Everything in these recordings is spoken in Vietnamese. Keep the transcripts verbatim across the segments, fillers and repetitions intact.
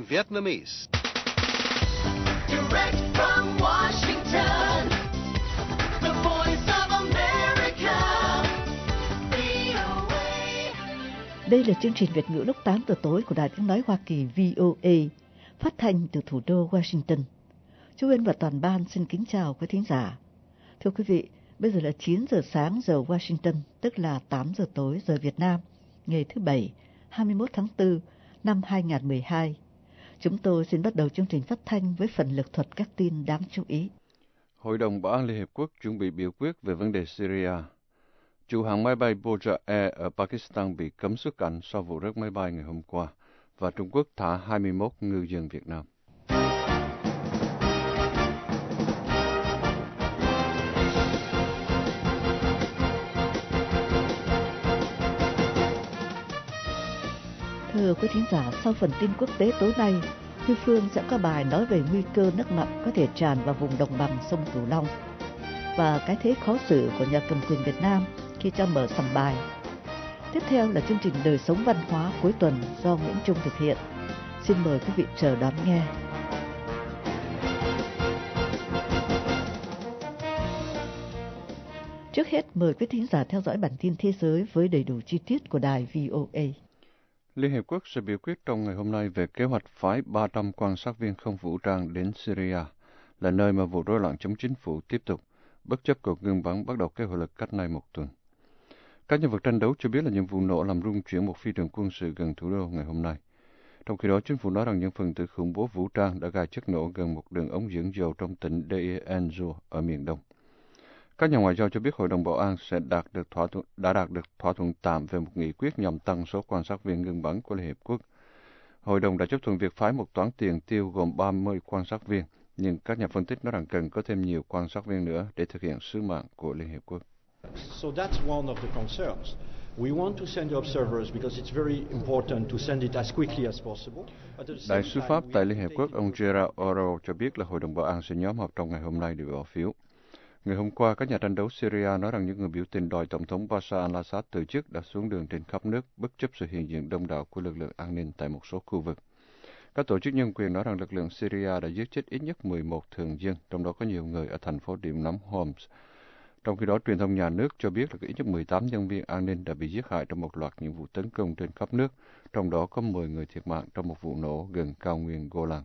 Vietnamese. Direct from Washington, the voice of America, vê o a. Đây là chương trình Việt ngữ lúc tám giờ tối của Đài Tiếng nói Hoa Kỳ vê o a, phát thanh từ thủ đô Washington. Chú Uyên và toàn ban xin kính chào quý thính giả. Thưa quý vị, bây giờ là chín giờ sáng giờ Washington, tức là tám giờ tối giờ Việt Nam, ngày thứ Bảy, hai mươi mốt tháng tư năm hai nghìn không trăm mười hai. Chúng tôi xin bắt đầu chương trình phát thanh với phần lược thuật các tin đáng chú ý. Hội đồng Bảo an Liên Hiệp Quốc chuẩn bị biểu quyết về vấn đề Syria. Chủ hãng máy bay Boja Air ở Pakistan bị cấm xuất cảnh sau vụ rớt máy bay ngày hôm qua, và Trung Quốc thả hai mươi mốt ngư dân Việt Nam. Thưa quý thính giả, sau phần tin quốc tế tối nay, Huy Phương sẽ có bài nói về nguy cơ nước mặn có thể tràn vào vùng đồng bằng sông Cửu Long và cái thế khó xử của nhà cầm quyền Việt Nam khi cho mở sòng bài. Tiếp theo là chương trình đời sống văn hóa cuối tuần do Nguyễn Trung thực hiện. Xin mời quý vị chờ đón nghe. Trước hết mời quý thính giả theo dõi bản tin thế giới với đầy đủ chi tiết của đài vê o a. Liên Hiệp Quốc sẽ biểu quyết trong ngày hôm nay về kế hoạch phái ba trăm quan sát viên không vũ trang đến Syria, là nơi mà vụ rối loạn chống chính phủ tiếp tục, bất chấp cuộc ngừng bắn bắt đầu có hiệu lực cách nay một tuần. Các nhân vật tranh đấu cho biết là những vụ nổ làm rung chuyển một phi trường quân sự gần thủ đô ngày hôm nay. Trong khi đó, chính phủ nói rằng những phần tử khủng bố vũ trang đã gài chất nổ gần một đường ống dẫn dầu trong tỉnh Deir ez-Zor ở miền đông. Các nhà ngoại giao cho biết Hội đồng Bảo an sẽ đạt được thỏa thuận, đã đạt được thỏa thuận tạm về một nghị quyết nhằm tăng số quan sát viên ngừng bắn của Liên Hiệp Quốc. Hội đồng đã chấp thuận việc phái một toán tiền tiêu gồm ba mươi quan sát viên, nhưng các nhà phân tích nói rằng cần có thêm nhiều quan sát viên nữa để thực hiện sứ mạng của Liên Hiệp Quốc. So that's one of the concerns. We want to send observers because it's very important to send it as quickly as possible. Đại sứ Pháp tại Liên Hiệp Quốc ông Gerard Oro cho biết là Hội đồng Bảo an sẽ nhóm họp trong ngày hôm nay để bỏ phiếu. Ngày hôm qua, các nhà tranh đấu Syria nói rằng những người biểu tình đòi Tổng thống Bashar al-Assad từ chức đã xuống đường trên khắp nước, bất chấp sự hiện diện đông đảo của lực lượng an ninh tại một số khu vực. Các tổ chức nhân quyền nói rằng lực lượng Syria đã giết chết ít nhất mười một thường dân, trong đó có nhiều người ở thành phố điểm nóng Homs. Trong khi đó, truyền thông nhà nước cho biết là ít nhất mười tám nhân viên an ninh đã bị giết hại trong một loạt những vụ tấn công trên khắp nước, trong đó có mười người thiệt mạng trong một vụ nổ gần cao nguyên Golan.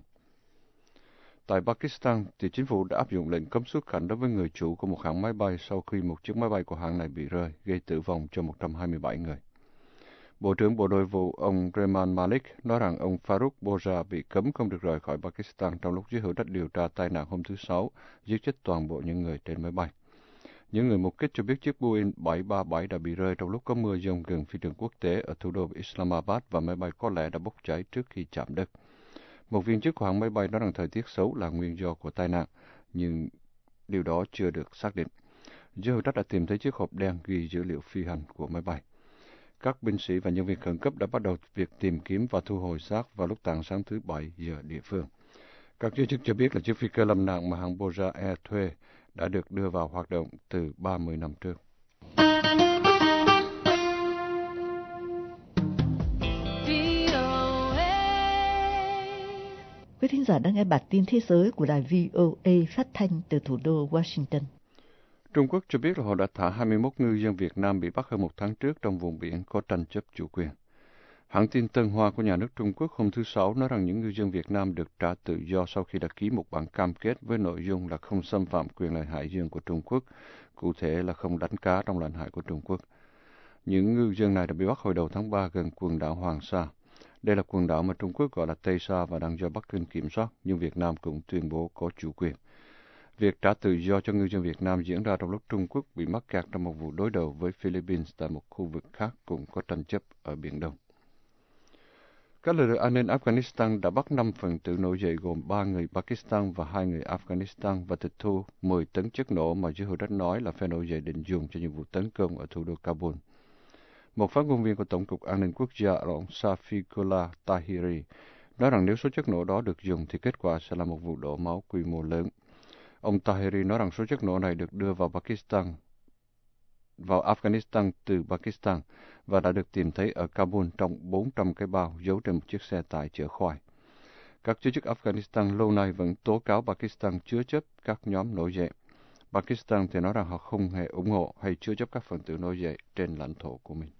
Tại Pakistan, thì chính phủ đã áp dụng lệnh cấm xuất cảnh đối với người chủ của một hãng máy bay sau khi một chiếc máy bay của hãng này bị rơi, gây tử vong cho một trăm hai mươi bảy người. Bộ trưởng Bộ Nội vụ ông Rehman Malik nói rằng ông Farooq Boza bị cấm không được rời khỏi Pakistan trong lúc giới hữu trách điều tra tai nạn hôm thứ Sáu, giết chết toàn bộ những người trên máy bay. Những người mục kích cho biết chiếc Boeing bảy ba bảy đã bị rơi trong lúc có mưa dông gần phi trường quốc tế ở thủ đô Islamabad và máy bay có lẽ đã bốc cháy trước khi chạm đất. Một viên chức của hãng máy bay nói rằng thời tiết xấu là nguyên do của tai nạn, nhưng điều đó chưa được xác định. Giới hữu trách đã tìm thấy chiếc hộp đen ghi dữ liệu phi hành của máy bay. Các binh sĩ và nhân viên khẩn cấp đã bắt đầu việc tìm kiếm và thu hồi xác vào lúc tảng sáng thứ Bảy giờ địa phương. Các giới chức cho biết là chiếc phi cơ lâm nạn mà hãng Boja Air thuê đã được đưa vào hoạt động từ ba mươi năm trước. Quý thính giả đang nghe bản tin thế giới của đài vê o a phát thanh từ thủ đô Washington. Trung Quốc cho biết là họ đã thả hai mươi mốt ngư dân Việt Nam bị bắt hơn một tháng trước trong vùng biển có tranh chấp chủ quyền. Hãng tin Tân Hoa của nhà nước Trung Quốc hôm thứ Sáu nói rằng những ngư dân Việt Nam được trả tự do sau khi đã ký một bản cam kết với nội dung là không xâm phạm quyền lãnh hải dương của Trung Quốc, cụ thể là không đánh cá trong lãnh hải của Trung Quốc. Những ngư dân này đã bị bắt hồi đầu tháng ba gần quần đảo Hoàng Sa. Đây là quần đảo mà Trung Quốc gọi là Tây Sa và đang do Bắc Kinh kiểm soát, nhưng Việt Nam cũng tuyên bố có chủ quyền. Việc trả tự do cho ngư dân Việt Nam diễn ra trong lúc Trung Quốc bị mắc kẹt trong một vụ đối đầu với Philippines tại một khu vực khác cũng có tranh chấp ở Biển Đông. Các lực lượng an ninh Afghanistan đã bắt năm phần tử nổi dậy gồm ba người Pakistan và hai người Afghanistan và tịch thu mười tấn chất nổ mà giới hữu trách nói là phe nổi dậy định dùng cho những vụ tấn công ở thủ đô Kabul. Một phát ngôn viên của Tổng cục An ninh Quốc gia ông Safiqullah Tahiri nói rằng nếu số chất nổ đó được dùng thì kết quả sẽ là một vụ đổ máu quy mô lớn. Ông Tahiri nói rằng số chất nổ này được đưa vào Pakistan, vào Afghanistan từ Pakistan và đã được tìm thấy ở Kabul trong bốn trăm cái bao giấu trên một chiếc xe tải chở khoai. Các giới chức Afghanistan lâu nay vẫn tố cáo Pakistan chứa chấp các nhóm nổi dậy. Pakistan thì nói rằng họ không hề ủng hộ hay chứa chấp các phần tử nổi dậy trên lãnh thổ của mình.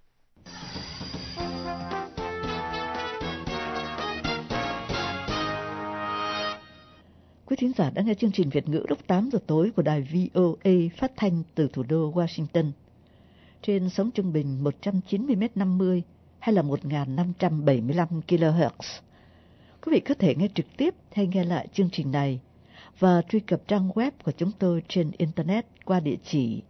Quý thính giả đã nghe chương trình Việt ngữ lúc tám giờ tối của đài vê o a phát thanh từ thủ đô Washington. Trên sóng trung bình một trăm chín mươi mét năm mươi hay là một nghìn năm trăm bảy mươi lăm kilohertz. Quý vị có thể nghe trực tiếp hay nghe lại chương trình này và truy cập trang web của chúng tôi trên Internet qua địa chỉ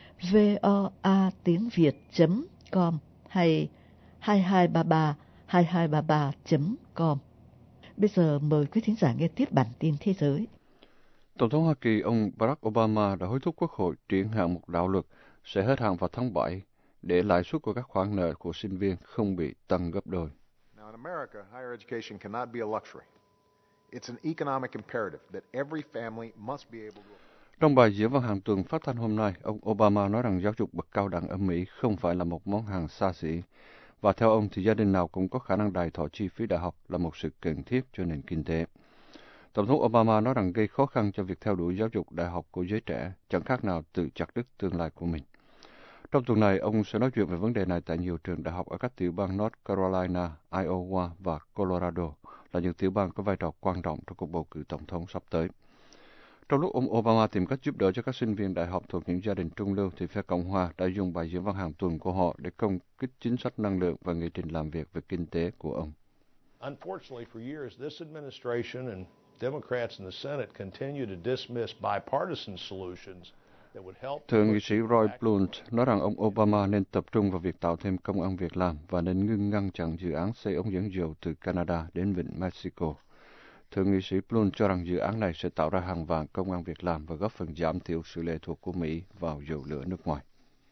voa tiếng việt chấm com hay hai hai ba ba hai hai ba ba chấm com. Bây giờ mời quý thính giả nghe tiếp bản tin thế giới. Tổng thống Hoa Kỳ ông Barack Obama đã hối thúc Quốc hội triển hạn một đạo luật sẽ hết hạn vào tháng bảy để lãi suất của các khoản nợ của sinh viên không bị tăng gấp đôi. Now in America, higher education cannot be a luxury. It's an economic imperative that every family must be able to. Trong bài diễn văn hàng tuần phát thanh hôm nay, ông Obama nói rằng giáo dục bậc cao đẳng ở Mỹ không phải là một món hàng xa xỉ, và theo ông thì gia đình nào cũng có khả năng đài thọ chi phí đại học là một sự cần thiết cho nền kinh tế. Tổng thống Obama nói rằng gây khó khăn cho việc theo đuổi giáo dục đại học của giới trẻ chẳng khác nào tự chặt đứt tương lai của mình. Trong tuần này, ông sẽ nói chuyện về vấn đề này tại nhiều trường đại học ở các tiểu bang North Carolina, Iowa và Colorado, là những tiểu bang có vai trò quan trọng trong cuộc bầu cử tổng thống sắp tới. Trong lúc ông Obama tìm cách giúp đỡ cho các sinh viên đại học thuộc những gia đình trung lưu, thì phe Cộng hòa đã dùng bài diễn văn hàng tuần của họ để công kích chính sách năng lượng và nghị trình làm việc về kinh tế của ông. Unfortunately, for years, this administration and Democrats in the Senate continue to dismiss bipartisan solutions that would help. Thượng nghị sĩ Roy Blunt nói rằng ông Obama nên tập trung vào việc tạo thêm công ăn việc làm và nên ngưng ngăn chặn dự án xây ống dẫn dầu từ Canada đến vịnh Mexico. Thượng nghị sĩ Blunt cho rằng dự án này sẽ tạo ra hàng vạn công ăn việc làm và góp phần giảm thiểu sự lệ thuộc của Mỹ vào dầu lửa nước ngoài.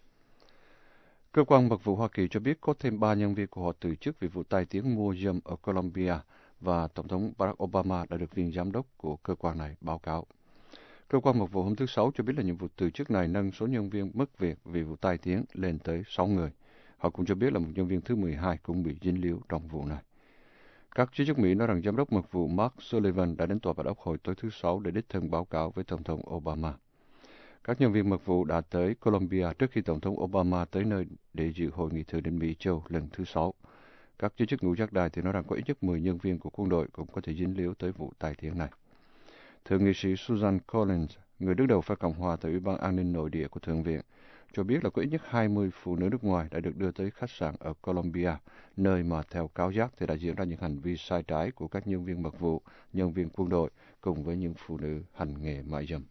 Cơ quan mật vụ Hoa Kỳ cho biết có thêm ba nhân viên của họ từ chức vì vụ tai tiếng mua dâm ở Colombia, và Tổng thống Barack Obama đã được viên giám đốc của cơ quan này báo cáo. Cơ quan mật vụ hôm thứ Sáu cho biết là những vụ từ chức này nâng số nhân viên mất việc vì vụ tai tiếng lên tới sáu người. Họ cũng cho biết là một nhân viên thứ mười hai cũng bị dính líu trong vụ này. Các giới chức Mỹ nói rằng giám đốc mật vụ Mark Sullivan đã đến tòa bạch ốc hồi tối thứ Sáu để đích thân báo cáo với Tổng thống Obama. Các nhân viên mật vụ đã tới Colombia trước khi Tổng thống Obama tới nơi để dự hội nghị thượng đỉnh Mỹ Châu lần thứ Sáu. Các giới chức ngũ giác đài thì nói rằng có ít nhất mười nhân viên của quân đội cũng có thể dính líu tới vụ tai tiếng này. Thượng nghị sĩ Susan Collins, người đứng đầu phe Cộng hòa tại Ủy ban An ninh Nội địa của Thượng viện, cho biết là có ít nhất hai mươi phụ nữ nước ngoài đã được đưa tới khách sạn ở Colombia, nơi mà theo cáo giác thì đã diễn ra những hành vi sai trái của các nhân viên mật vụ, nhân viên quân đội cùng với những phụ nữ hành nghề mại dâm.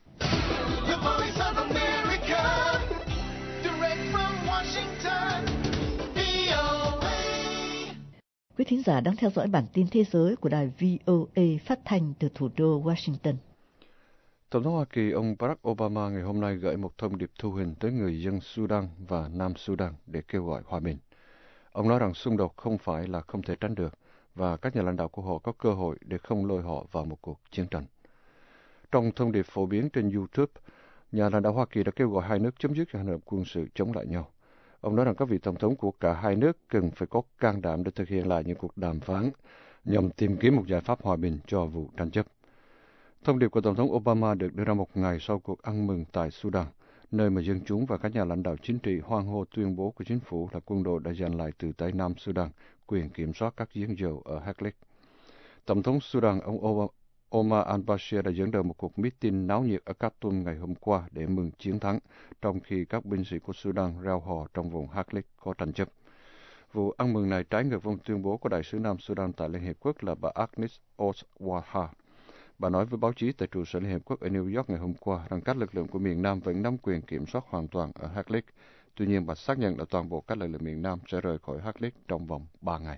The voice of America, direct from Washington, vê o a. Quý thính giả đang theo dõi bản tin thế giới của đài vê o a phát thanh từ thủ đô Washington. Tổng thống Hoa Kỳ ông Barack Obama ngày hôm nay gửi một thông điệp thu hình tới người dân Sudan và Nam Sudan để kêu gọi hòa bình. Ông nói rằng xung đột không phải là không thể tránh được, và các nhà lãnh đạo của họ có cơ hội để không lôi họ vào một cuộc chiến tranh. Trong thông điệp phổ biến trên YouTube, nhà lãnh đạo Hoa Kỳ đã kêu gọi hai nước chấm dứt hành động quân sự chống lại nhau. Ông nói rằng các vị tổng thống của cả hai nước cần phải có can đảm để thực hiện lại những cuộc đàm phán nhằm tìm kiếm một giải pháp hòa bình cho vụ tranh chấp. Thông điệp của Tổng thống Obama được đưa ra một ngày sau cuộc ăn mừng tại Sudan, nơi mà dân chúng và các nhà lãnh đạo chính trị hoan hô tuyên bố của chính phủ là quân đội đã giành lại từ tay Nam Sudan quyền kiểm soát các giếng dầu ở Heklik. Tổng thống Sudan, ông Omar al-Bashir đã dẫn đầu một cuộc meeting náo nhiệt ở Khartoum ngày hôm qua để mừng chiến thắng, trong khi các binh sĩ của Sudan reo hò trong vùng Heklik có tranh chấp. Vụ ăn mừng này trái ngược với tuyên bố của đại sứ Nam Sudan tại Liên Hiệp Quốc là bà Agnes Oswaha. Bà nói với báo chí tại trụ sở Liên Hiệp Quốc ở New York ngày hôm qua rằng các lực lượng của miền Nam vẫn nắm quyền kiểm soát hoàn toàn ở Heklik. Tuy nhiên, bà xác nhận là toàn bộ các lực lượng miền Nam sẽ rời khỏi Heklik trong vòng ba ngày.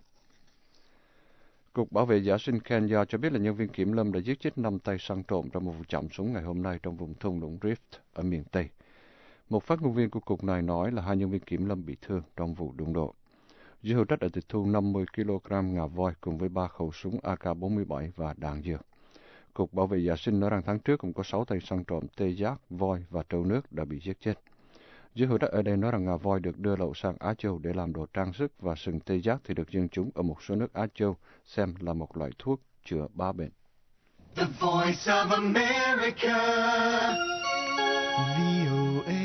Cục Bảo vệ Giả sinh Kenya cho biết là nhân viên kiểm lâm đã giết chết năm tay săn trộm trong một vụ chạm súng ngày hôm nay trong vùng thung lũng Rift ở miền Tây. Một phát ngôn viên của cục này nói là hai nhân viên kiểm lâm bị thương trong vụ đụng độ. Giới hữu trách đã tịch thu năm mươi ki lô gam ngà voi cùng với ba khẩu súng A K bốn mươi bảy và đạn dược. Cục Bảo vệ Giả sinh nói rằng tháng trước cũng có sáu tay săn trộm tê giác, voi và trâu nước đã bị giết chết. Giới hữu trách ở đây nói rằng ngà voi được đưa lậu sang Á Châu để làm đồ trang sức, và sừng tê giác thì được dân chúng ở một số nước Á Châu xem là một loại thuốc chữa ba bệnh. The Voice of America. vê o a.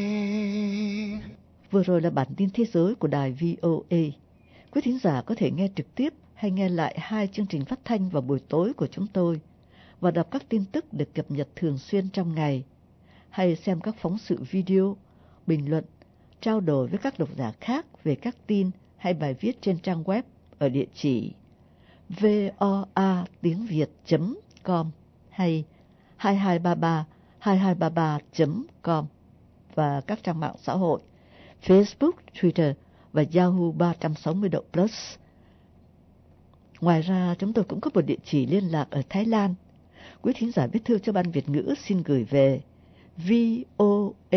Vừa rồi là bản tin thế giới của đài vê o a. Quý thính giả có thể nghe trực tiếp hay nghe lại hai chương trình phát thanh vào buổi tối của chúng tôi và đọc các tin tức được cập nhật thường xuyên trong ngày, hay xem các phóng sự video, bình luận, trao đổi với các độc giả khác về các tin hay bài viết trên trang web ở địa chỉ voa tiếng việt chấm com hay hai hai ba ba hai hai ba ba chấm com và các trang mạng xã hội Facebook, Twitter và Yahoo ba sáu không độ plus. Ngoài ra, chúng tôi cũng có một địa chỉ liên lạc ở Thái Lan. Quý thính giả viết thư cho Ban Việt ngữ xin gửi về vê o a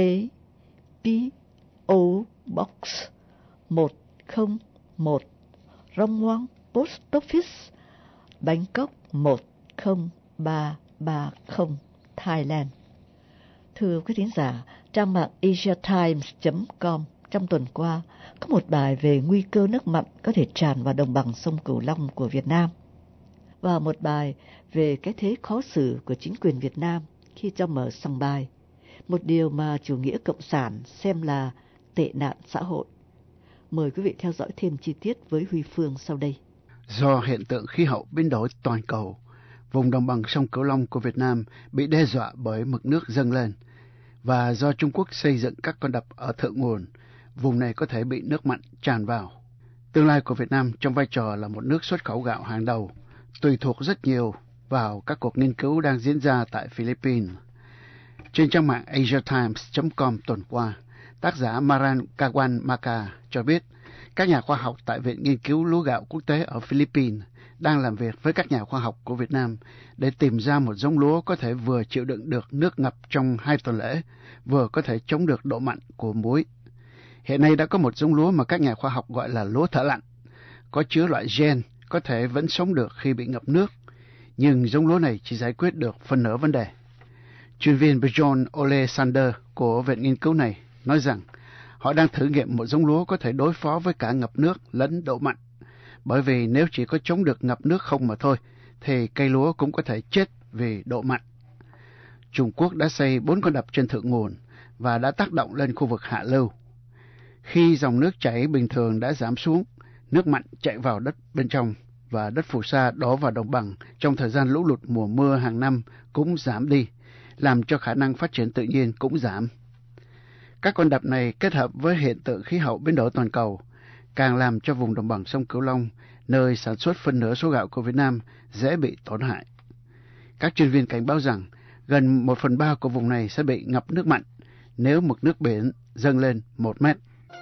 pê o Box một không một Rong Ngoang Post Office, Bangkok một không ba ba không, Thailand. Thưa quý thính giả, trang mạng asia times chấm com trong tuần qua có một bài về nguy cơ nước mặn có thể tràn vào đồng bằng sông Cửu Long của Việt Nam, và một bài về cái thế khó xử của chính quyền Việt Nam khi cho mở sòng bài, một điều mà chủ nghĩa cộng sản xem là tệ nạn xã hội. Mời quý vị theo dõi thêm chi tiết với Huy Phương sau đây. Do hiện tượng khí hậu biến đổi toàn cầu, vùng đồng bằng sông Cửu Long của Việt Nam bị đe dọa bởi mực nước dâng lên, và do Trung Quốc xây dựng các con đập ở thượng nguồn, vùng này có thể bị nước mặn tràn vào. Tương lai của Việt Nam trong vai trò là một nước xuất khẩu gạo hàng đầu tùy thuộc rất nhiều vào các cuộc nghiên cứu đang diễn ra tại Philippines. Trên trang mạng asia times chấm com tuần qua, tác giả Maran Kawan Maka cho biết các nhà khoa học tại Viện Nghiên cứu Lúa gạo quốc tế ở Philippines đang làm việc với các nhà khoa học của Việt Nam để tìm ra một giống lúa có thể vừa chịu đựng được nước ngập trong hai tuần lễ, vừa có thể chống được độ mặn của muối. Hiện nay đã có một giống lúa mà các nhà khoa học gọi là lúa thợ lặn, có chứa loại gen có thể vẫn sống được khi bị ngập nước, nhưng giống lúa này chỉ giải quyết được phần nửa vấn đề. Chuyên viên Bjorn Ole Sander của viện nghiên cứu này nói rằng họ đang thử nghiệm một giống lúa có thể đối phó với cả ngập nước lẫn độ mặn, bởi vì nếu chỉ có chống được ngập nước không mà thôi, thì cây lúa cũng có thể chết vì độ mặn. Trung Quốc đã xây bốn con đập trên thượng nguồn và đã tác động lên khu vực hạ lưu. Khi dòng nước chảy bình thường đã giảm xuống, nước mặn chạy vào đất bên trong và đất phù sa đổ vào đồng bằng trong thời gian lũ lụt mùa mưa hàng năm cũng giảm đi, làm cho khả năng phát triển tự nhiên cũng giảm. Các con đập này kết hợp với hiện tượng khí hậu biến đổi toàn cầu, càng làm cho vùng đồng bằng sông Cửu Long, nơi sản xuất phân nửa số gạo của Việt Nam, dễ bị tổn hại. Các chuyên viên cảnh báo rằng gần một phần ba của vùng này sẽ bị ngập nước mặn nếu mực nước biển dâng lên một mét.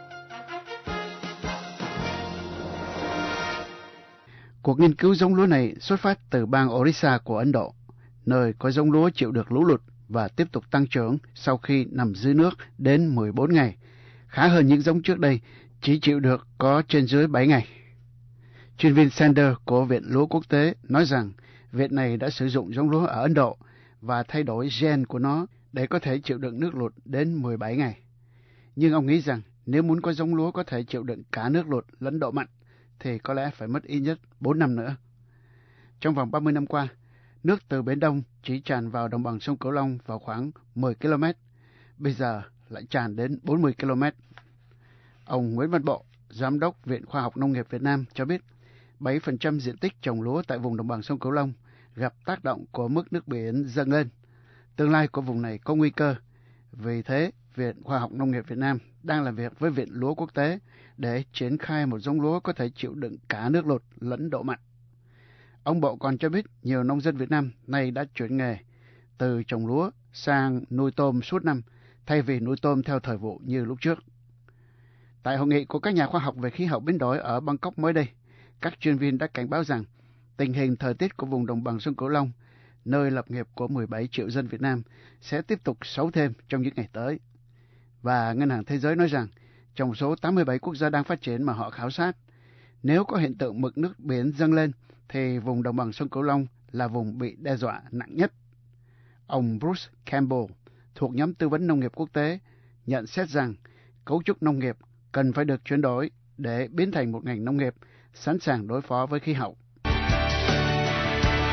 Cuộc nghiên cứu giống lúa này xuất phát từ bang Orissa của Ấn Độ, nơi có giống lúa chịu được lũ lụt và tiếp tục tăng trưởng sau khi nằm dưới nước đến mười bốn ngày, khá hơn những giống trước đây chỉ chịu được có trên dưới bảy ngày. Chuyên viên Sander của Viện Lúa Quốc tế nói rằng viện này đã sử dụng giống lúa ở Ấn Độ và thay đổi gen của nó để có thể chịu đựng nước lụt đến mười bảy ngày. Nhưng ông nghĩ rằng nếu muốn có giống lúa có thể chịu đựng cả nước lụt lẫn độ mặn, thì có lẽ phải mất ít nhất bốn năm nữa. Trong vòng ba mươi năm qua, nước từ Biển Đông chỉ tràn vào đồng bằng sông Cửu Long vào khoảng mười ki lô mét, bây giờ lại tràn đến bốn mươi ki lô mét. Ông Nguyễn Văn Bộ, Giám đốc Viện Khoa học Nông nghiệp Việt Nam cho biết bảy phần trăm diện tích trồng lúa tại vùng đồng bằng sông Cửu Long gặp tác động của mức nước biển dâng lên. Tương lai của vùng này có nguy cơ. Vì thế, Viện Khoa học Nông nghiệp Việt Nam đang làm việc với Viện Lúa Quốc tế để triển khai một giống lúa có thể chịu đựng cả nước lụt lẫn độ mặn. Ông Bộ còn cho biết nhiều nông dân Việt Nam nay đã chuyển nghề từ trồng lúa sang nuôi tôm suốt năm, thay vì nuôi tôm theo thời vụ như lúc trước. Tại hội nghị của các nhà khoa học về khí hậu biến đổi ở Bangkok mới đây, các chuyên viên đã cảnh báo rằng tình hình thời tiết của vùng đồng bằng sông Cửu Long, nơi lập nghiệp của mười bảy triệu dân Việt Nam, sẽ tiếp tục xấu thêm trong những ngày tới. Và Ngân hàng Thế giới nói rằng trong số tám mươi bảy quốc gia đang phát triển mà họ khảo sát, nếu có hiện tượng mực nước biển dâng lên, thì vùng đồng bằng sông Cửu Long là vùng bị đe dọa nặng nhất. Ông Bruce Campbell, thuộc nhóm tư vấn nông nghiệp quốc tế, nhận xét rằng cấu trúc nông nghiệp cần phải được chuyển đổi để biến thành một ngành nông nghiệp sẵn sàng đối phó với khí hậu.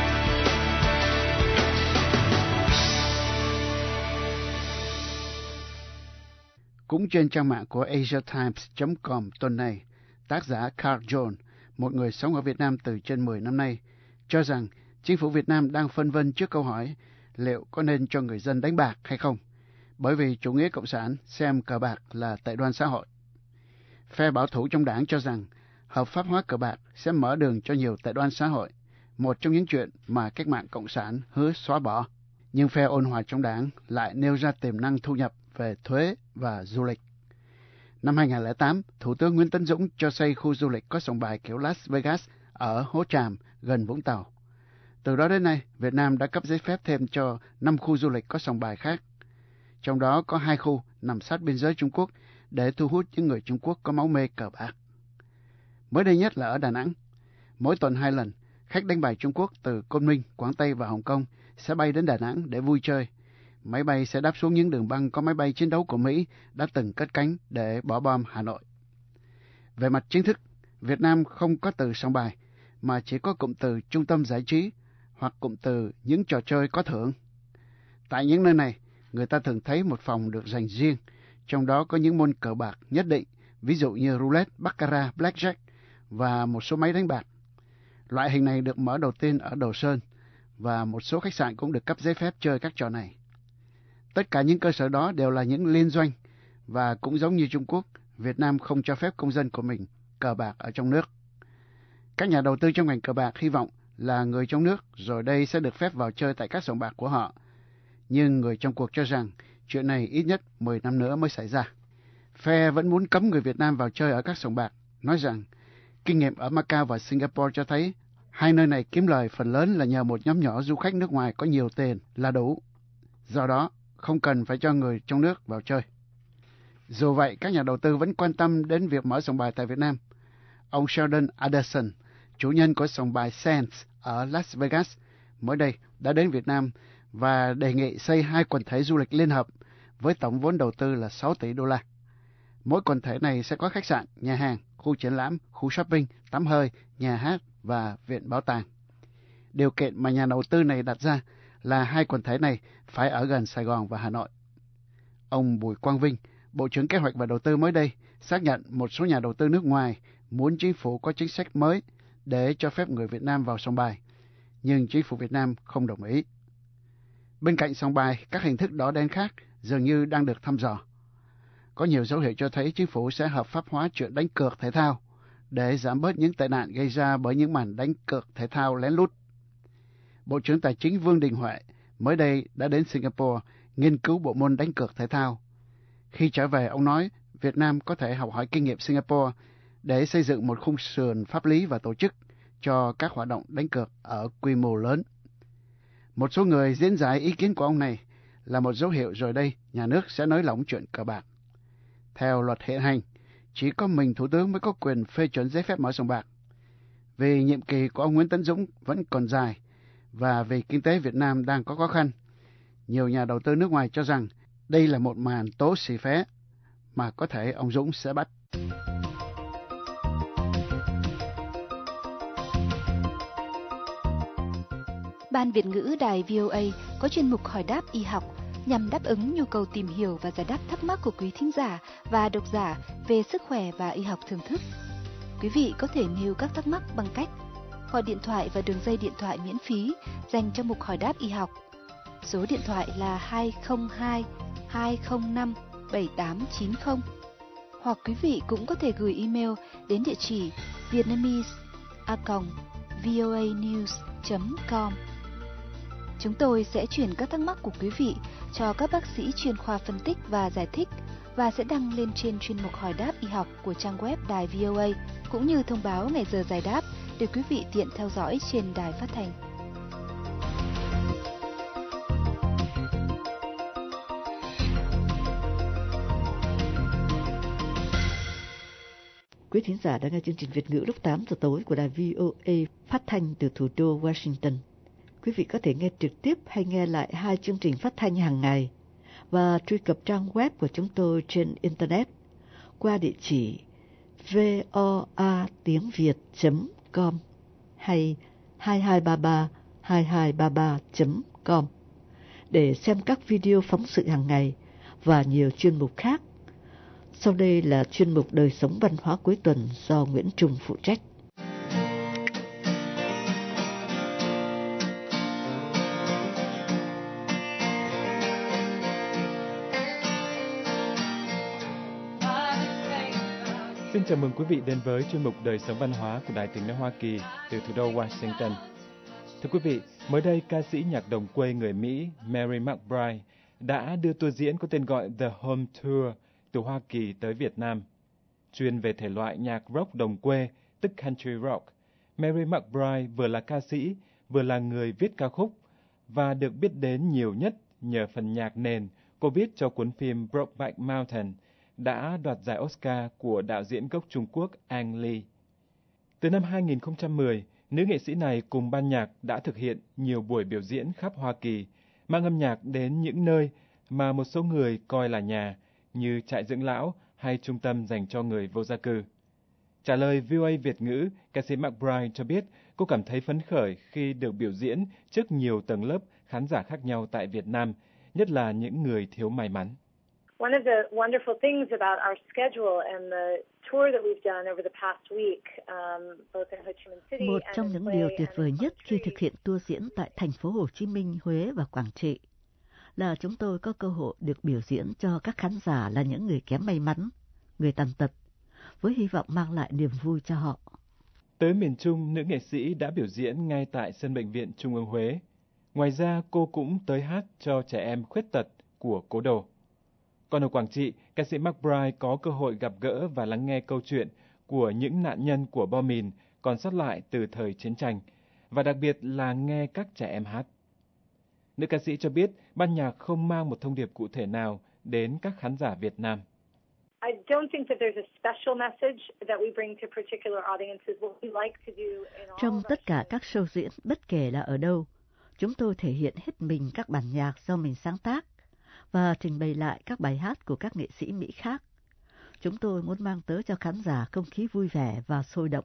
Cũng trên trang mạng của asiatimes chấm com tuần này, tác giả Carl John, một người sống ở Việt Nam từ trên mười năm nay, cho rằng chính phủ Việt Nam đang phân vân trước câu hỏi liệu có nên cho người dân đánh bạc hay không, bởi vì chủ nghĩa cộng sản xem cờ bạc là tệ đoan xã hội. Phe bảo thủ trong đảng cho rằng hợp pháp hóa cờ bạc sẽ mở đường cho nhiều tệ đoan xã hội, một trong những chuyện mà cách mạng cộng sản hứa xóa bỏ. Nhưng phe ôn hòa trong đảng lại nêu ra tiềm năng thu nhập về thuế và du lịch. Năm hai nghìn không trăm lẻ tám, Thủ tướng Nguyễn Tấn Dũng cho xây khu du lịch có sòng bài kiểu Las Vegas ở Hố Tràm, gần Vũng Tàu. Từ đó đến nay, Việt Nam đã cấp giấy phép thêm cho năm khu du lịch có sòng bài khác. Trong đó có hai khu nằm sát biên giới Trung Quốc để thu hút những người Trung Quốc có máu mê cờ bạc. Mới đây nhất là ở Đà Nẵng. Mỗi tuần hai lần, khách đánh bài Trung Quốc từ Côn Minh, Quảng Tây và Hồng Kông sẽ bay đến Đà Nẵng để vui chơi. Máy bay sẽ đáp xuống những đường băng có máy bay chiến đấu của Mỹ đã từng cất cánh để bỏ bom Hà Nội. Về mặt chính thức, Việt Nam không có từ sòng bài, mà chỉ có cụm từ trung tâm giải trí hoặc cụm từ những trò chơi có thưởng. Tại những nơi này, người ta thường thấy một phòng được dành riêng, trong đó có những môn cờ bạc nhất định, ví dụ như roulette, baccarat, blackjack và một số máy đánh bạc. Loại hình này được mở đầu tiên ở Đồ Sơn, và một số khách sạn cũng được cấp giấy phép chơi các trò này. Tất cả những cơ sở đó đều là những liên doanh, và cũng giống như Trung Quốc, Việt Nam không cho phép công dân của mình cờ bạc ở trong nước. Các nhà đầu tư trong ngành cờ bạc hy vọng là người trong nước rồi đây sẽ được phép vào chơi tại các sòng bạc của họ. Nhưng người trong cuộc cho rằng chuyện này ít nhất mười năm nữa mới xảy ra. Phe vẫn muốn cấm người Việt Nam vào chơi ở các sòng bạc, nói rằng kinh nghiệm ở Macau và Singapore cho thấy hai nơi này kiếm lời phần lớn là nhờ một nhóm nhỏ du khách nước ngoài có nhiều tiền là đủ. Do đó, không cần phải cho người trong nước vào chơi. Dù vậy, các nhà đầu tư vẫn quan tâm đến việc mở sòng bài tại Việt Nam. Ông Sheldon Adelson, chủ nhân của sòng bài Sands ở Las Vegas, mới đây đã đến Việt Nam và đề nghị xây hai quần thể du lịch liên hợp với tổng vốn đầu tư là sáu tỷ đô la. Mỗi quần thể này sẽ có khách sạn, nhà hàng, khu triển lãm, khu shopping, tắm hơi, nhà hát và viện bảo tàng. Điều kiện mà nhà đầu tư này đặt ra là hai quần thể này phải ở gần Sài Gòn và Hà Nội. Ông Bùi Quang Vinh, Bộ trưởng Kế hoạch và Đầu tư mới đây xác nhận một số nhà đầu tư nước ngoài muốn chính phủ có chính sách mới để cho phép người Việt Nam vào sòng bài, nhưng chính phủ Việt Nam không đồng ý. Bên cạnh sòng bài, các hình thức đỏ đen khác dường như đang được thăm dò. Có nhiều dấu hiệu cho thấy chính phủ sẽ hợp pháp hóa chuyện đánh cược thể thao để giảm bớt những tệ nạn gây ra bởi những màn đánh cược thể thao lén lút. Bộ trưởng Tài chính Vương Đình Huệ mới đây đã đến Singapore nghiên cứu bộ môn đánh cược thể thao. Khi trở về, ông nói Việt Nam có thể học hỏi kinh nghiệm Singapore để xây dựng một khung sườn pháp lý và tổ chức cho các hoạt động đánh cược ở quy mô lớn. Một số người diễn giải ý kiến của ông này là một dấu hiệu rồi đây nhà nước sẽ nới lỏng chuyện cờ bạc. Theo luật hiện hành, chỉ có mình Thủ tướng mới có quyền phê chuẩn giấy phép mở sòng bạc. Vì nhiệm kỳ của ông Nguyễn Tấn Dũng vẫn còn dài và vì kinh tế Việt Nam đang có khó khăn, nhiều nhà đầu tư nước ngoài cho rằng đây là một màn tố xì phé mà có thể ông Dũng sẽ bắt. Ban Việt ngữ Đài vê o a có chuyên mục hỏi đáp y học nhằm đáp ứng nhu cầu tìm hiểu và giải đáp thắc mắc của quý thính giả và độc giả về sức khỏe và y học thưởng thức. Quý vị có thể nêu các thắc mắc bằng cách gọi điện thoại và đường dây điện thoại miễn phí dành cho mục hỏi đáp y học. Số điện thoại là hai không hai hai không năm bảy tám chín không. Hoặc quý vị cũng có thể gửi email đến địa chỉ vietnamese a còng voanews chấm com. Chúng tôi sẽ chuyển các thắc mắc của quý vị cho các bác sĩ chuyên khoa phân tích và giải thích và sẽ đăng lên trên chuyên mục hỏi đáp y học của trang web Đài vê o a, cũng như thông báo ngày giờ giải đáp để quý vị tiện theo dõi trên đài phát thanh. Quý thính giả đang nghe chương trình Việt ngữ lúc tám giờ tối của Đài vê o a phát thanh từ thủ đô Washington. Quý vị có thể nghe trực tiếp hay nghe lại hai chương trình phát thanh hàng ngày và truy cập trang web của chúng tôi trên Internet qua địa chỉ voa tiếng việt chấm com hay hai hai ba ba hai hai ba ba chấm com để xem các video phóng sự hàng ngày và nhiều chuyên mục khác. Sau đây là chuyên mục đời sống văn hóa cuối tuần do Nguyễn Trung phụ trách. Xin chào mừng quý vị đến với chuyên mục đời sống văn hóa của Đài Tiếng nói Hoa Kỳ từ thủ đô Washington. Thưa quý vị, mới đây ca sĩ nhạc đồng quê người Mỹ Mary McBride đã đưa tour diễn có tên gọi The Home Tour từ Hoa Kỳ tới Việt Nam. Chuyên về thể loại nhạc rock đồng quê, tức country rock, Mary McBride vừa là ca sĩ, vừa là người viết ca khúc và được biết đến nhiều nhất nhờ phần nhạc nền cô viết cho cuốn phim Brokeback Mountain đã đoạt giải Oscar của đạo diễn gốc Trung Quốc Ang Lee. Từ năm hai nghìn không trăm mười, nữ nghệ sĩ này cùng ban nhạc đã thực hiện nhiều buổi biểu diễn khắp Hoa Kỳ, mang âm nhạc đến những nơi mà một số người coi là nhà, như trại dưỡng lão hay trung tâm dành cho người vô gia cư. Trả lời vê o a Việt ngữ, ca sĩ McBride cho biết cô cảm thấy phấn khởi khi được biểu diễn trước nhiều tầng lớp khán giả khác nhau tại Việt Nam, nhất là những người thiếu may mắn. One of the wonderful things about our schedule and the tour that we've done over the past week, um, both in Ho Chi Minh City Một and trong in những Hue điều tuyệt and vời in nhất Quảng khi Trị thực hiện tour diễn tại thành phố Hồ Chí Minh, Huế và Quảng Trị là chúng tôi có cơ hội được biểu diễn cho các khán giả là những người kém may mắn, người tàn tật, với hy vọng mang lại niềm vui cho họ. Tới miền Trung, nữ nghệ sĩ đã biểu diễn ngay tại sân bệnh viện Trung ương Huế. Ngoài ra, cô cũng tới hát cho trẻ em khuyết tật của cố đồ. Còn ở Quảng Trị, ca sĩ McBride có cơ hội gặp gỡ và lắng nghe câu chuyện của những nạn nhân của bom mìn còn sót lại từ thời chiến tranh, và đặc biệt là nghe các trẻ em hát. Nữ ca sĩ cho biết ban nhạc không mang một thông điệp cụ thể nào đến các khán giả Việt Nam. I don't think that there's a special message that we bring to particular audiences. What we like to do in all Trong of tất our cả các show diễn, bất kể là ở đâu, chúng tôi thể hiện hết mình các bản nhạc do mình sáng tác và trình bày lại các bài hát của các nghệ sĩ Mỹ khác. Chúng tôi muốn mang tới cho khán giả không khí vui vẻ và sôi động.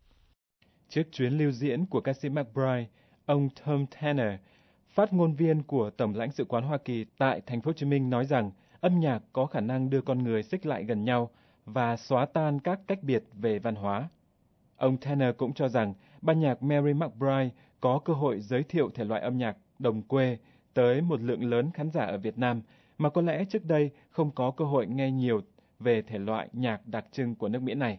Trước chuyến lưu diễn của ca sĩ McBride, ông Tom Tanner, phát ngôn viên của Tổng lãnh sự quán Hoa Kỳ tại thành phố Hồ Chí Minh nói rằng âm nhạc có khả năng đưa con người xích lại gần nhau và xóa tan các cách biệt về văn hóa. Ông Tanner cũng cho rằng ban nhạc Mary McBride có cơ hội giới thiệu thể loại âm nhạc đồng quê tới một lượng lớn khán giả ở Việt Nam mà có lẽ trước đây không có cơ hội nghe nhiều về thể loại nhạc đặc trưng của nước Mỹ này.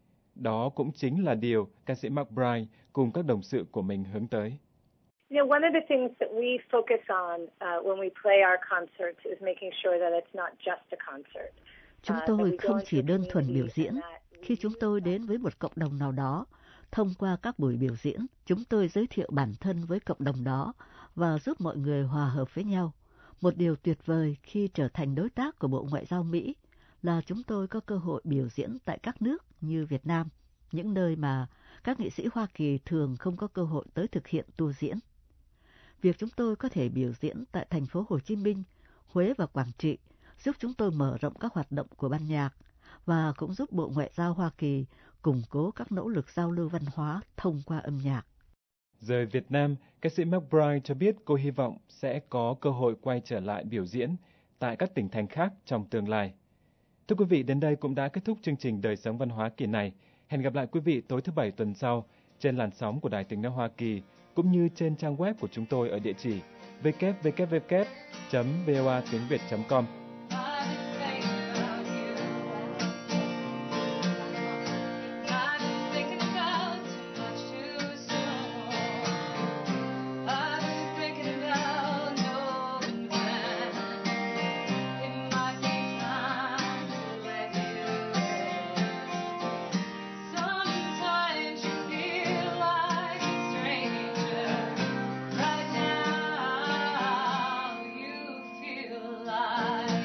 Đó cũng chính là điều ca sĩ McBride cùng các đồng sự của mình hướng tới. You know, one of the things that we focus on uh, when we play our concerts is making sure that it's not just a concert. Chúng Uh, that tôi we go không into chỉ a đơn thuần biểu community diễn. and that we Khi chúng tôi đến với một cộng đồng nào đó, thông qua các buổi biểu diễn, chúng tôi giới thiệu bản thân với cộng đồng đó và giúp mọi người hòa hợp với nhau. Một điều tuyệt vời khi trở thành đối tác của Bộ Ngoại giao Mỹ là chúng tôi có cơ hội biểu diễn tại các nước như Việt Nam, những nơi mà các nghệ sĩ Hoa Kỳ thường không có cơ hội tới thực hiện tour diễn. Việc chúng tôi có thể biểu diễn tại thành phố Hồ Chí Minh, Huế và Quảng Trị giúp chúng tôi mở rộng các hoạt động của ban nhạc và cũng giúp Bộ Ngoại giao Hoa Kỳ củng cố các nỗ lực giao lưu văn hóa thông qua âm nhạc. Rời Việt Nam, ca sĩ McBride cho biết cô hy vọng sẽ có cơ hội quay trở lại biểu diễn tại các tỉnh thành khác trong tương lai. Thưa quý vị, đến đây cũng đã kết thúc chương trình Đời sống văn hóa kỳ này. Hẹn gặp lại quý vị tối thứ Bảy tuần sau trên làn sóng của Đài Tiếng nói Hoa Kỳ cũng như trên trang web của chúng tôi ở địa chỉ w w w chấm v o a tiếng việt chấm com. Right now, you feel like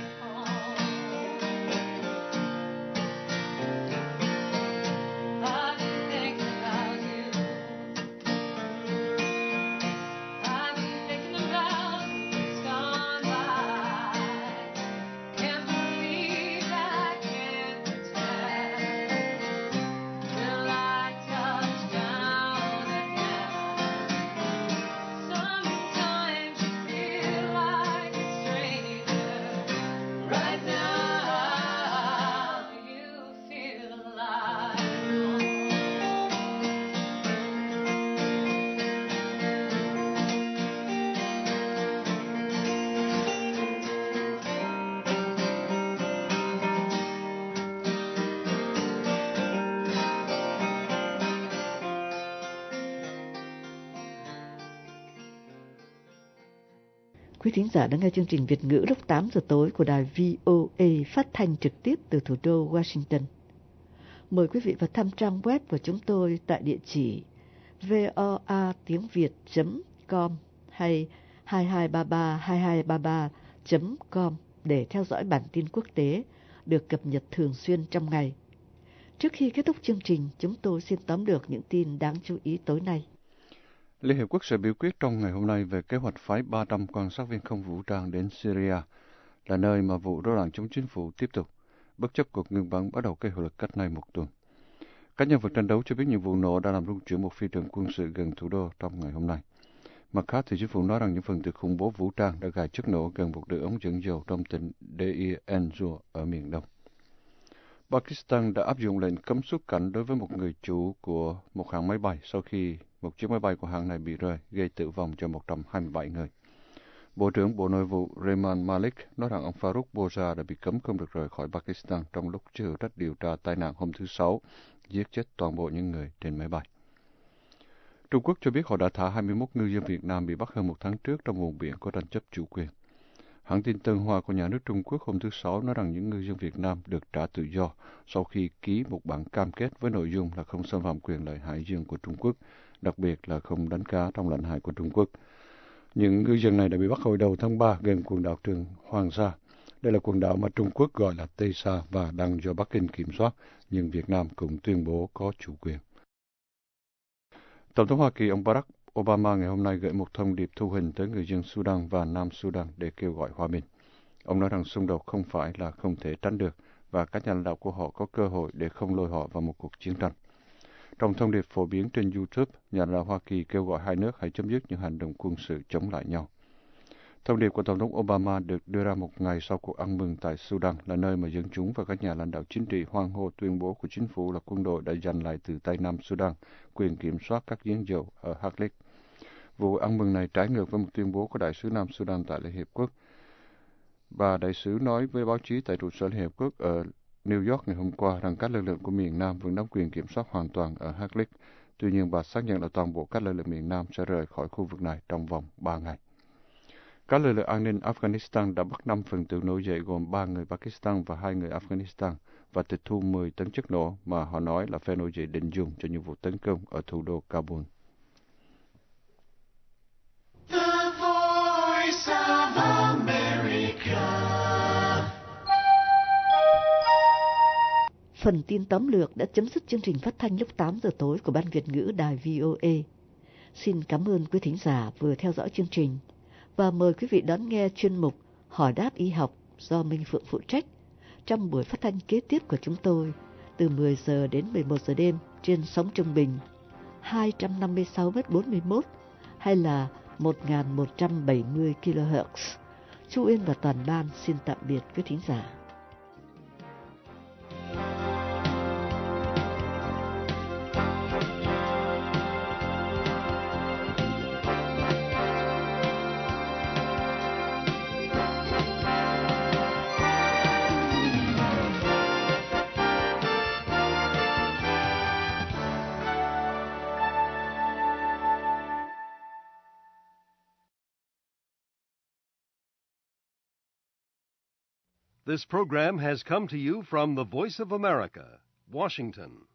Quý thính giả đang nghe chương trình Việt ngữ lúc tám giờ tối của đài vê o a phát thanh trực tiếp từ thủ đô Washington. Mời quý vị vào thăm trang web của chúng tôi tại địa chỉ voa tiếng việt chấm com hay hai hai ba ba hai hai ba ba chấm com để theo dõi bản tin quốc tế được cập nhật thường xuyên trong ngày. Trước khi kết thúc chương trình, chúng tôi xin tóm lược những tin đáng chú ý tối nay. Liên Hiệp Quốc sẽ biểu quyết trong ngày hôm nay về kế hoạch phái ba trăm quan sát viên không vũ trang đến Syria, là nơi mà vụ rối loạn chống chính phủ tiếp tục, bất chấp cuộc ngừng bắn bắt đầu có hiệu lực cách nay một tuần. Các nhân vật tranh đấu cho biết những vụ nổ đã làm rung chuyển một phi trường quân sự gần thủ đô trong ngày hôm nay. Mặt khác, thì chính phủ nói rằng những phần tử khủng bố vũ trang đã gài chất nổ gần một đường ống dẫn dầu trong tỉnh Deir ez-Zor ở miền đông. Pakistan đã áp dụng lệnh cấm xuất cảnh đối với một người chủ của một hãng máy bay sau khi một chiếc máy bay của hãng này bị rơi, gây tử vong cho một trăm hai mươi bảy người. Bộ trưởng Bộ Nội vụ Rehman Malik nói rằng ông Farooq Bozza đã bị cấm không được rời khỏi Pakistan trong lúc chịu trách điều tra tai nạn hôm thứ Sáu, giết chết toàn bộ những người trên máy bay. Trung Quốc cho biết họ đã thả hai mươi mốt ngư dân Việt Nam bị bắt hơn một tháng trước trong vùng biển có tranh chấp chủ quyền. Hãng tin Tân Hoa của nhà nước Trung Quốc hôm thứ Sáu nói rằng những ngư dân Việt Nam được trả tự do sau khi ký một bản cam kết với nội dung là không xâm phạm quyền lợi hải dương của Trung Quốc, đặc biệt là không đánh cá trong lãnh hải của Trung Quốc. Những ngư dân này đã bị bắt hồi đầu tháng ba gần quần đảo Trường Hoàng Sa. Đây là quần đảo mà Trung Quốc gọi là Tây Sa và đang do Bắc Kinh kiểm soát, nhưng Việt Nam cũng tuyên bố có chủ quyền. Tổng thống Hoa Kỳ ông Barack Obama ngày hôm nay gửi một thông điệp thu hình tới người dân Sudan và Nam Sudan để kêu gọi hòa bình. Ông nói rằng xung đột không phải là không thể tránh được và các nhà lãnh đạo của họ có cơ hội để không lôi họ vào một cuộc chiến tranh. Trong thông điệp phổ biến trên YouTube, nhà lãnh đạo Hoa Kỳ kêu gọi hai nước hãy chấm dứt những hành động quân sự chống lại nhau. Thông điệp của Tổng thống Obama được đưa ra một ngày sau cuộc ăn mừng tại Sudan, là nơi mà dân chúng và các nhà lãnh đạo chính trị hoan hô tuyên bố của chính phủ là quân đội đã giành lại từ tay Nam Sudan quyền kiểm soát các giếng dầu ở Haglik. Vụ ăn mừng này trái ngược với một tuyên bố của đại sứ Nam Sudan tại Liên Hiệp Quốc. Bà đại sứ nói với báo chí tại trụ sở Liên Hiệp Quốc ở New York ngày hôm qua rằng các lực lượng của miền Nam vẫn nắm quyền kiểm soát hoàn toàn ở Haglik. Tuy nhiên, bà xác nhận là toàn bộ các lực lượng miền Nam sẽ rời khỏi khu vực này trong vòng ba ngày. Các lực lượng an ninh Afghanistan đã bắt năm phần tử nổi dậy gồm ba người Pakistan và hai người Afghanistan và tịch thu mười tấn chất nổ mà họ nói là phe nổi dậy định dùng cho những vụ tấn công ở thủ đô Kabul. The Voice of America. Phần tin tóm lược đã chấm dứt chương trình phát thanh lúc tám giờ tối của Ban Việt ngữ đài vê o a. Xin cảm ơn quý thính giả vừa theo dõi chương trình và mời quý vị đón nghe chuyên mục Hỏi đáp y học do Minh Phượng phụ trách trong buổi phát thanh kế tiếp của chúng tôi từ mười giờ đến mười một giờ đêm trên sóng trung bình hai trăm năm mươi sáu mét bốn mươi mốt hay là một nghìn một trăm bảy mươi ki lô héc. Chu Uyên và toàn ban xin tạm biệt quý thính giả. This program has come to you from the Voice of America, Washington.